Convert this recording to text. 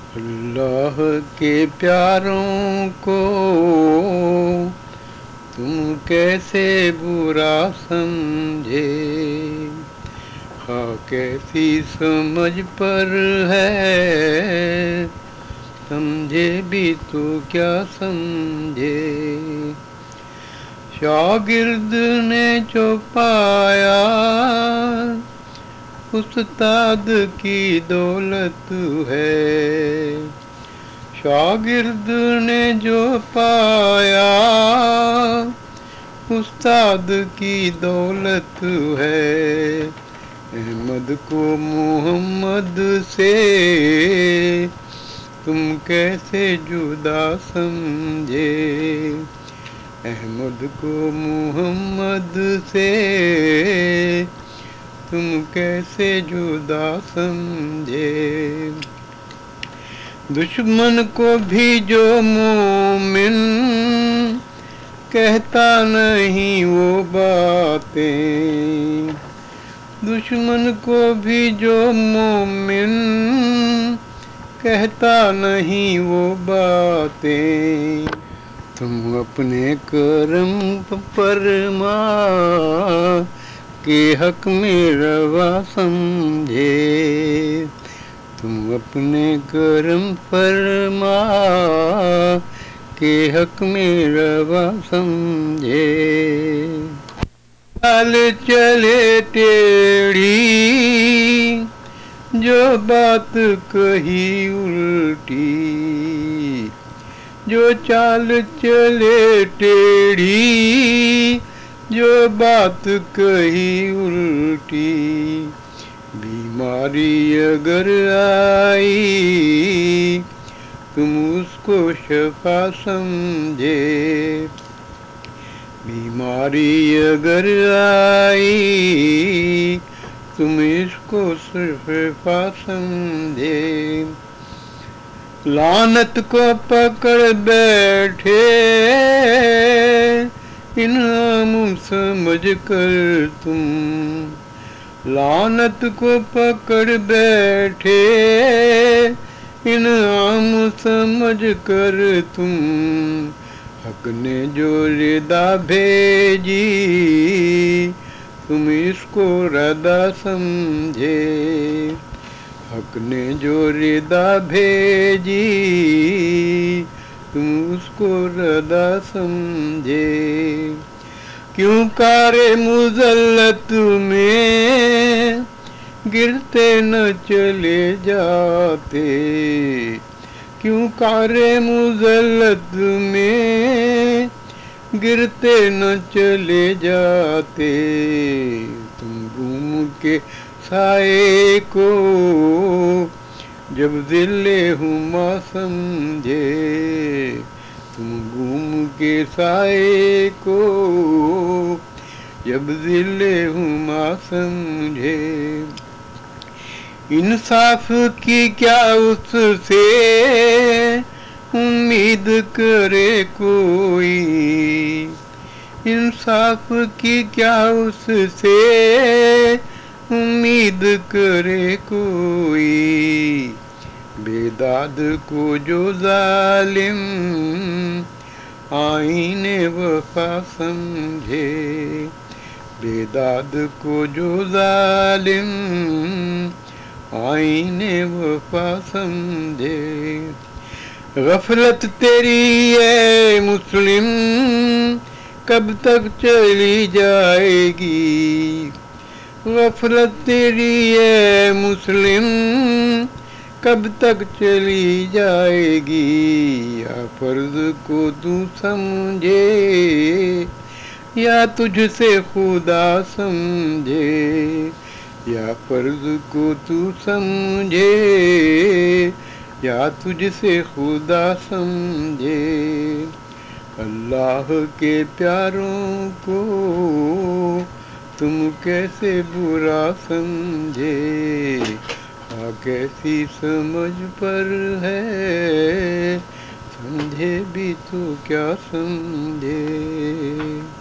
اللہ کے پیاروں کو تم کیسے برا سمجھے، ہاں کیسی سمجھ پر ہے، سمجھے بھی تو کیا سمجھے۔ شاگرد نے جو پایا استاد کی دولت ہے، شاگرد نے جو پایا استاد کی دولت ہے۔ احمد کو محمد سے تم کیسے جدا سمجھے، احمد کو محمد سے تم کیسے جدا سمجھے۔ دشمن کو بھی جو مومن کہتا نہیں وہ باتیں، دشمن کو بھی جو مومن کہتا نہیں وہ باتیں، تم اپنے کرم فرما کے حق میں روا سمجھے، تم اپنے کرم فرما کے حق میں روا سمجھے۔ چال چلے ٹیڑھی جو بات کہی الٹی، جو چال چلے ٹیڑھی جو بات کہی الٹی، بیماری اگر آئی تم اس کو شفا سمجھے، بیماری اگر آئی تم اس کو شفا سمجھے۔ لعنت کو پکڑ بیٹھے انعام سمجھ کر تم، لعنت کو پکڑ بیٹھے انعام سمجھ کر تم، حق نے جو ردا بھیجی تم اس کو ردا سمجھے، حق نے جو ردا بھیجی تم اس کو ردا سمجھے۔ کیوں کار مذلت میں گرتے نہ چلے جاتے، کیوں کار مذلت میں گرتے نہ چلے جاتے، تم گم کے سائے کو جب ذل ہما سمجھے، تم گم کے سائے کو جب ذل ہما سمجھے۔ انصاف کی کیا اس سے امید کرے کوئی، انصاف کی کیا اس سے امید کرے کوئی، بیداد کو جو ظالم آئین وفا سمجھے، بیداد کو جو ظالم آئین وفا سمجھے۔ غفلت تیری اے مسلم کب تک چلی جائے گی، غفلت تیری اے مسلم کب تک چلی جائے گی، یا فرض کو تو سمجھے یا تجھ سے خدا سمجھے، یا فرض کو تو سمجھے یا تجھ سے خدا سمجھے۔ اللہ کے پیاروں کو تم کیسے برا سمجھے، ہاں کیسی سمجھ پر ہے، سمجھے بھی تو کیا سمجھے۔